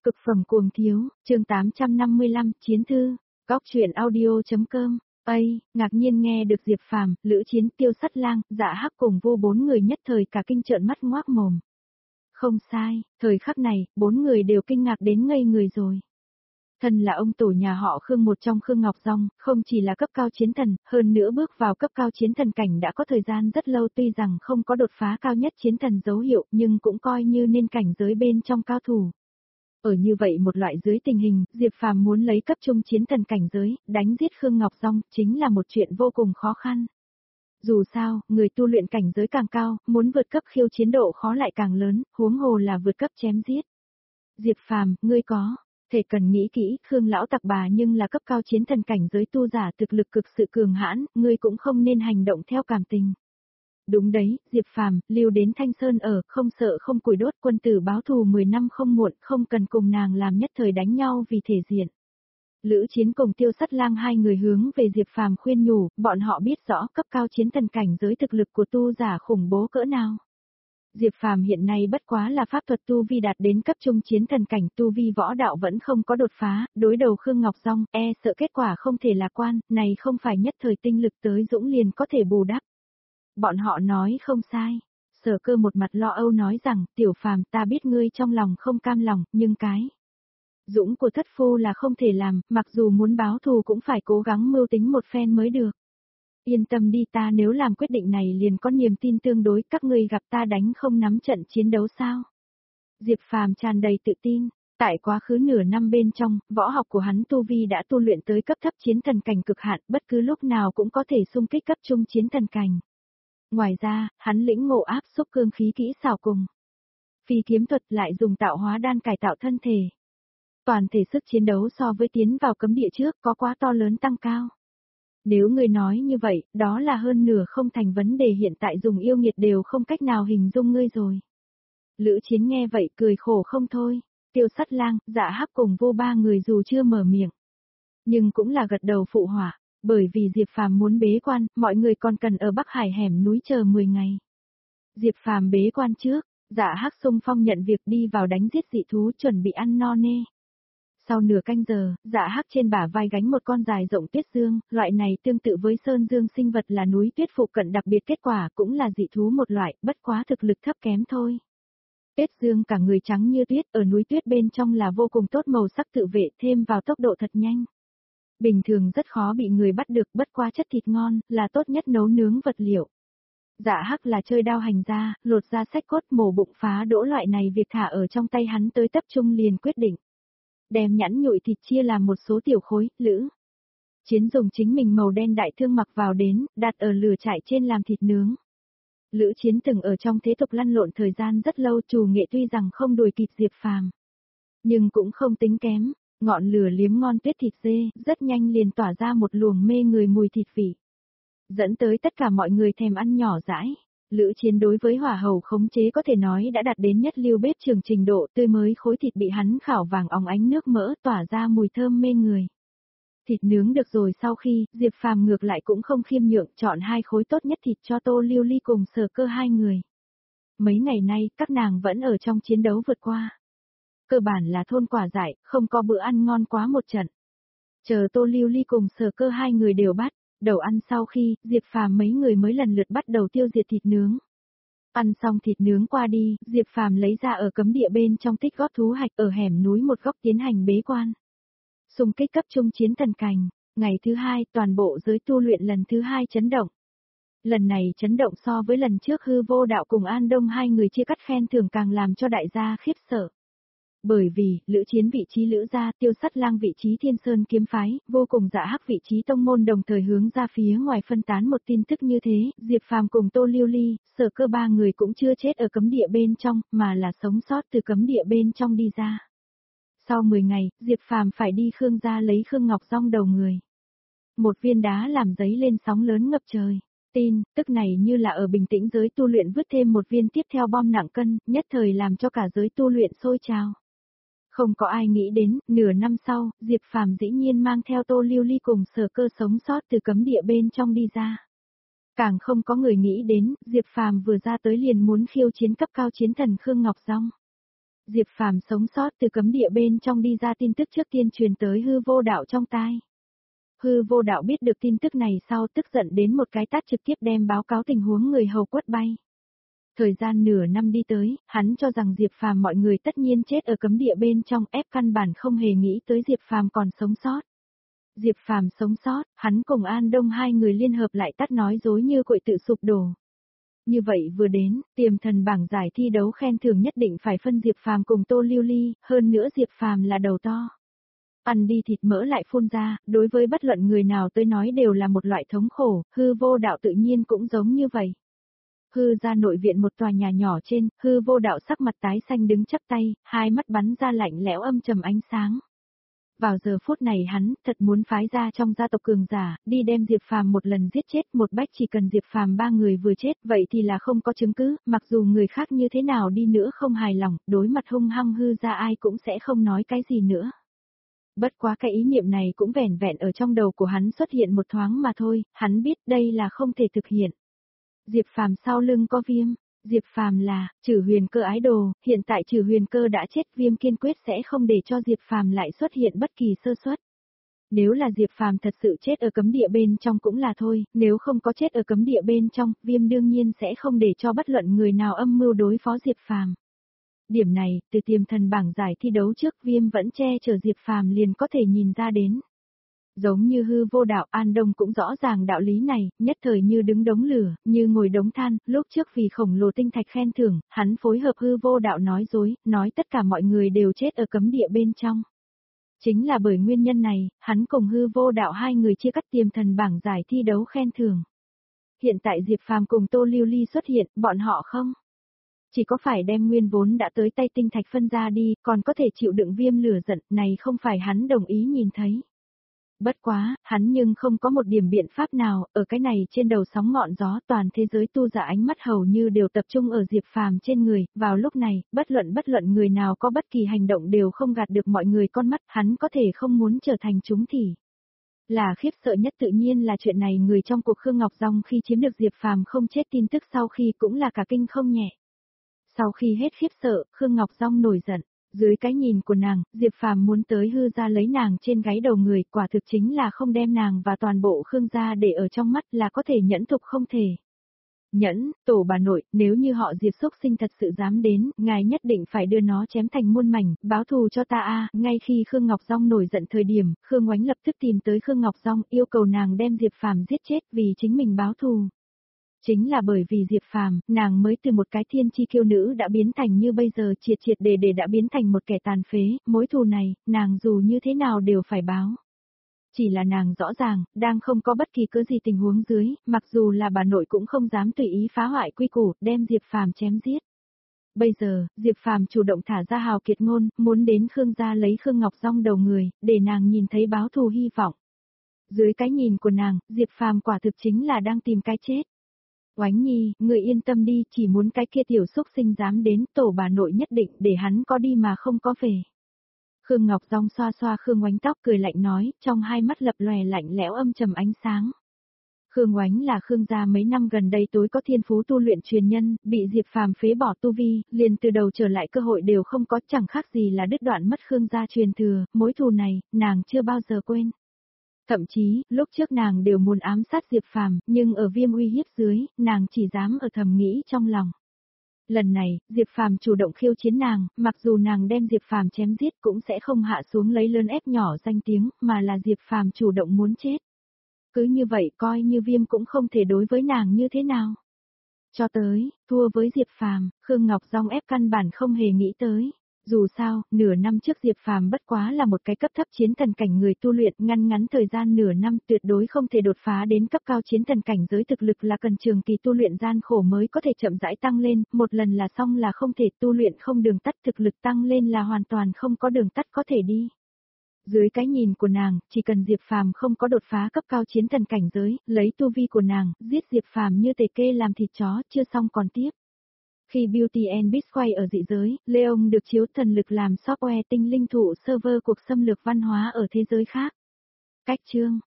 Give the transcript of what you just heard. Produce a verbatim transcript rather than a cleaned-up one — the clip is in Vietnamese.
Cực phẩm cuồng thiếu, chương tám trăm năm mươi lăm, chiến thư, góc truyện audio.com. Ây, ngạc nhiên nghe được Diệp Phàm, Lữ Chiến, Tiêu Sắt Lang, Dạ Hắc cùng Vô bốn người nhất thời cả kinh trợn mắt ngoác mồm. Không sai, thời khắc này, bốn người đều kinh ngạc đến ngây người rồi. Thân là ông tổ nhà họ Khương một trong Khương Ngọc Dong, không chỉ là cấp cao chiến thần, hơn nữa bước vào cấp cao chiến thần cảnh đã có thời gian rất lâu, tuy rằng không có đột phá cao nhất chiến thần dấu hiệu nhưng cũng coi như nên cảnh giới bên trong cao thủ. Ở như vậy một loại dưới tình hình, Diệp Phàm muốn lấy cấp trung chiến thần cảnh giới, đánh giết Khương Ngọc Dong, chính là một chuyện vô cùng khó khăn. Dù sao, người tu luyện cảnh giới càng cao, muốn vượt cấp khiêu chiến độ khó lại càng lớn, huống hồ là vượt cấp chém giết. Diệp Phàm, ngươi có thể cần nghĩ kỹ, Khương lão tặc bà nhưng là cấp cao chiến thần cảnh giới tu giả thực lực cực sự cường hãn, ngươi cũng không nên hành động theo cảm tình. Đúng đấy, Diệp Phàm, lưu đến Thanh Sơn ở, không sợ không củi đốt, quân tử báo thù mười năm không muộn, không cần cùng nàng làm nhất thời đánh nhau vì thể diện. Lữ Chiến cùng Tiêu Sắt Lang hai người hướng về Diệp Phàm khuyên nhủ, bọn họ biết rõ cấp cao chiến thần cảnh giới thực lực của tu giả khủng bố cỡ nào. Diệp Phàm hiện nay bất quá là pháp thuật tu vi đạt đến cấp trung chiến thần cảnh, tu vi võ đạo vẫn không có đột phá, đối đầu Khương Ngọc Dong, e sợ kết quả không thể lạc quan, này không phải nhất thời tinh lực tới dũng liền có thể bù đắp. Bọn họ nói không sai. Sở Cơ một mặt lo âu nói rằng, Tiểu Phàm, ta biết ngươi trong lòng không cam lòng, nhưng cái dũng của thất phu là không thể làm, mặc dù muốn báo thù cũng phải cố gắng mưu tính một phen mới được. Yên tâm đi, ta nếu làm quyết định này liền có niềm tin tương đối, các ngươi gặp ta đánh không nắm trận chiến đấu sao? Diệp Phàm tràn đầy tự tin. Tại quá khứ nửa năm bên trong, võ học của hắn tu vi đã tu luyện tới cấp thấp chiến thần cảnh cực hạn, bất cứ lúc nào cũng có thể xung kích cấp trung chiến thần cảnh. Ngoài ra, hắn lĩnh ngộ áp xúc cương khí kỹ xảo cùng phi kiếm thuật, lại dùng tạo hóa đan cải tạo thân thể. Toàn thể sức chiến đấu so với tiến vào cấm địa trước có quá to lớn tăng cao. Nếu người nói như vậy, đó là hơn nửa không thành vấn đề, hiện tại dùng yêu nghiệt đều không cách nào hình dung ngươi rồi. Lữ Chiến nghe vậy cười khổ không thôi. Tiêu Sắt Lang, Dạ Hắc cùng Vô ba người dù chưa mở miệng, nhưng cũng là gật đầu phụ họa. Bởi vì Diệp Phàm muốn bế quan, mọi người còn cần ở Bắc Hải hẻm núi chờ mười ngày. Diệp Phàm bế quan trước, Dạ Hắc xung phong nhận việc đi vào đánh giết dị thú, chuẩn bị ăn no nê. Sau nửa canh giờ, Dạ Hắc trên bả vai gánh một con dài rộng tuyết dương, loại này tương tự với sơn dương sinh vật là núi tuyết phụ cận, đặc biệt kết quả cũng là dị thú một loại, bất quá thực lực thấp kém thôi. Tuyết dương cả người trắng như tuyết, ở núi tuyết bên trong là vô cùng tốt, màu sắc tự vệ, thêm vào tốc độ thật nhanh. Bình thường rất khó bị người bắt được, bất quá chất thịt ngon, là tốt nhất nấu nướng vật liệu. Dạ Hắc là chơi đao hành ra, lột ra sách cốt, mổ bụng phá đỗ, loại này việc thả ở trong tay hắn tới tập trung liền quyết định. Đem nhẵn nhụi thịt chia làm một số tiểu khối, Lữ Chiến dùng chính mình màu đen đại thương mặc vào đến, đặt ở lửa trại trên làm thịt nướng. Lữ Chiến từng ở trong thế tục lăn lộn thời gian rất lâu, chủ nghệ tuy rằng không đuổi kịp Diệp Phàm, nhưng cũng không tính kém. Ngọn lửa liếm ngon tuyết thịt dê, rất nhanh liền tỏa ra một luồng mê người mùi thịt vị, dẫn tới tất cả mọi người thèm ăn nhỏ dãi. Lữ Chiến đối với hỏa hầu khống chế có thể nói đã đạt đến nhất lưu bếp trường trình độ, tươi mới khối thịt bị hắn khảo vàng óng ánh nước mỡ, tỏa ra mùi thơm mê người. Thịt nướng được rồi sau khi, Diệp Phàm ngược lại cũng không khiêm nhượng, chọn hai khối tốt nhất thịt cho Tô Lưu Ly cùng Sở Cơ hai người. Mấy ngày nay, các nàng vẫn ở trong chiến đấu vượt qua. Cơ bản là thôn quả dại, không có bữa ăn ngon quá một trận. Chờ Tô Lưu Ly cùng Sở Cơ hai người đều bắt đầu ăn sau khi, Diệp Phàm mấy người mới lần lượt bắt đầu tiêu diệt thịt nướng. Ăn xong thịt nướng qua đi, Diệp Phàm lấy ra ở cấm địa bên trong tích góp thú hạch ở hẻm núi một góc tiến hành bế quan. Xung kích cấp trung chiến thần cảnh, ngày thứ hai toàn bộ giới tu luyện lần thứ hai chấn động. Lần này chấn động so với lần trước Hư Vô Đạo cùng An Đông hai người chia cắt khen thưởng càng làm cho đại gia khiếp sợ. Bởi vì, Lữ Chiến vị trí Lữ gia, Tiêu Sắt Lang vị trí Thiên Sơn kiếm phái, Vô cùng Dạ Hắc vị trí tông môn đồng thời hướng ra phía ngoài phân tán một tin tức như thế, Diệp Phàm cùng Tô Lưu Ly, Sở Cơ ba người cũng chưa chết ở cấm địa bên trong, mà là sống sót từ cấm địa bên trong đi ra. Sau mười ngày, Diệp Phàm phải đi Khương gia lấy Khương Ngọc Dong đầu người. Một viên đá làm giấy lên sóng lớn ngập trời. Tin, tức này như là ở bình tĩnh giới tu luyện vứt thêm một viên tiếp theo bom nặng cân, nhất thời làm cho cả giới tu luyện sôi trào. Không có ai nghĩ đến, nửa năm sau, Diệp Phàm dĩ nhiên mang theo Tô Lưu Ly cùng Sở Cơ sống sót từ cấm địa bên trong đi ra. Càng không có người nghĩ đến, Diệp Phàm vừa ra tới liền muốn khiêu chiến cấp cao chiến thần Khương Ngọc Dong. Diệp Phàm sống sót từ cấm địa bên trong đi ra tin tức trước tiên truyền tới hư vô đạo trong tai. Hư vô đạo biết được tin tức này sau tức giận đến một cái tát trực tiếp đem báo cáo tình huống người hầu quất bay. Thời gian nửa năm đi tới, hắn cho rằng Diệp Phàm mọi người tất nhiên chết ở cấm địa bên trong, ép căn bản không hề nghĩ tới Diệp Phàm còn sống sót. Diệp Phàm sống sót, hắn cùng An Đông hai người liên hợp lại tắt nói dối như cội tự sụp đổ. Như vậy vừa đến, tiềm thần bảng giải thi đấu khen thưởng nhất định phải phân Diệp Phàm cùng Tô Lưu Ly, hơn nữa Diệp Phàm là đầu to. Ăn đi thịt mỡ lại phun ra, đối với bất luận người nào tới nói đều là một loại thống khổ, hư vô đạo tự nhiên cũng giống như vậy. Hư ra nội viện một tòa nhà nhỏ trên, hư vô đạo sắc mặt tái xanh đứng chắp tay, hai mắt bắn ra lạnh lẽo âm trầm ánh sáng. Vào giờ phút này hắn thật muốn phái ra trong gia tộc cường giả, đi đem Diệp Phàm một lần giết chết, một bách chỉ cần Diệp Phàm ba người vừa chết, vậy thì là không có chứng cứ, mặc dù người khác như thế nào đi nữa không hài lòng, đối mặt hung hăng hư ra ai cũng sẽ không nói cái gì nữa. Bất quá cái ý niệm này cũng vẻn vẹn ở trong đầu của hắn xuất hiện một thoáng mà thôi, hắn biết đây là không thể thực hiện. Diệp Phàm sau lưng có Viêm, Diệp Phàm là Trử Huyền Cơ ái đồ, hiện tại Trử Huyền Cơ đã chết, Viêm kiên quyết sẽ không để cho Diệp Phàm lại xuất hiện bất kỳ sơ suất. Nếu là Diệp Phàm thật sự chết ở cấm địa bên trong cũng là thôi, nếu không có chết ở cấm địa bên trong, Viêm đương nhiên sẽ không để cho bất luận người nào âm mưu đối phó Diệp Phàm. Điểm này, từ tiềm thần bảng giải thi đấu trước Viêm vẫn che chở Diệp Phàm liền có thể nhìn ra đến. Giống như hư vô đạo, An Đông cũng rõ ràng đạo lý này, nhất thời như đứng đống lửa, như ngồi đống than, lúc trước vì khổng lồ tinh thạch khen thưởng, hắn phối hợp hư vô đạo nói dối, nói tất cả mọi người đều chết ở cấm địa bên trong. Chính là bởi nguyên nhân này, hắn cùng hư vô đạo hai người chia cắt tiềm thần bảng giải thi đấu khen thưởng. Hiện tại Diệp Phàm cùng Tô Lưu Ly xuất hiện, bọn họ không chỉ có phải đem nguyên vốn đã tới tay tinh thạch phân ra đi, còn có thể chịu đựng Viêm lửa giận, này không phải hắn đồng ý nhìn thấy. Bất quá, hắn nhưng không có một điểm biện pháp nào, ở cái này trên đầu sóng ngọn gió toàn thế giới tu giả ánh mắt hầu như đều tập trung ở Diệp Phàm trên người, vào lúc này, bất luận bất luận người nào có bất kỳ hành động đều không gạt được mọi người con mắt, hắn có thể không muốn trở thành chúng thì. Là khiếp sợ nhất tự nhiên là chuyện này người trong cuộc Khương Ngọc Dung khi chiếm được Diệp Phàm không chết tin tức sau khi cũng là cả kinh không nhẹ. Sau khi hết khiếp sợ, Khương Ngọc Dung nổi giận. Dưới cái nhìn của nàng, Diệp Phàm muốn tới hư ra lấy nàng trên gáy đầu người, quả thực chính là không đem nàng và toàn bộ Khương gia để ở trong mắt là có thể nhẫn thục không thể. Nhẫn, tổ bà nội, nếu như họ Diệp xúc sinh thật sự dám đến, ngài nhất định phải đưa nó chém thành muôn mảnh, báo thù cho ta a. Ngay khi Khương Ngọc Dung nổi giận thời điểm, Khương Oánh lập tức tìm tới Khương Ngọc Dung, yêu cầu nàng đem Diệp Phàm giết chết vì chính mình báo thù. Chính là bởi vì Diệp Phàm, nàng mới từ một cái thiên chi kiêu nữ đã biến thành như bây giờ triệt triệt để để đã biến thành một kẻ tàn phế, mối thù này, nàng dù như thế nào đều phải báo. Chỉ là nàng rõ ràng, đang không có bất kỳ cớ gì tình huống dưới, mặc dù là bà nội cũng không dám tùy ý phá hoại quy củ, đem Diệp Phàm chém giết. Bây giờ, Diệp Phàm chủ động thả ra hào kiệt ngôn, muốn đến Khương gia lấy Khương Ngọc Dung đầu người, để nàng nhìn thấy báo thù hy vọng. Dưới cái nhìn của nàng, Diệp Phàm quả thực chính là đang tìm cái chết. Oánh Nhi, người yên tâm đi, chỉ muốn cái kia tiểu xúc sinh dám đến, tổ bà nội nhất định để hắn có đi mà không có về. Khương Ngọc Dung xoa xoa Khương Oánh tóc cười lạnh nói, trong hai mắt lập lòe lạnh lẽo âm trầm ánh sáng. Khương Oánh là Khương gia mấy năm gần đây tối có thiên phú tu luyện truyền nhân, bị Diệp Phàm phế bỏ tu vi, liền từ đầu trở lại cơ hội đều không có, chẳng khác gì là đứt đoạn mất Khương gia truyền thừa, mối thù này, nàng chưa bao giờ quên. Thậm chí, lúc trước nàng đều muốn ám sát Diệp Phàm, nhưng ở Viêm uy hiếp dưới, nàng chỉ dám ở thầm nghĩ trong lòng. Lần này, Diệp Phàm chủ động khiêu chiến nàng, mặc dù nàng đem Diệp Phàm chém giết cũng sẽ không hạ xuống lấy lớn ép nhỏ danh tiếng, mà là Diệp Phàm chủ động muốn chết. Cứ như vậy coi như Viêm cũng không thể đối với nàng như thế nào. Cho tới, thua với Diệp Phàm, Khương Ngọc Dung ép căn bản không hề nghĩ tới. Dù sao, nửa năm trước Diệp Phàm bất quá là một cái cấp thấp chiến thần cảnh người tu luyện, ngăn ngắn thời gian nửa năm tuyệt đối không thể đột phá đến cấp cao chiến thần cảnh, giới thực lực là cần trường kỳ tu luyện gian khổ mới có thể chậm rãi tăng lên, một lần là xong là không thể, tu luyện không đường tắt, thực lực tăng lên là hoàn toàn không có đường tắt có thể đi. Dưới cái nhìn của nàng, chỉ cần Diệp Phàm không có đột phá cấp cao chiến thần cảnh giới, lấy tu vi của nàng, giết Diệp Phàm như tề kê làm thịt chó, chưa xong còn tiếp. Khi Beauty and Beast quay ở dị giới, Leon được chiếu thần lực làm software tinh linh thụ server cuộc xâm lược văn hóa ở thế giới khác. Cách chương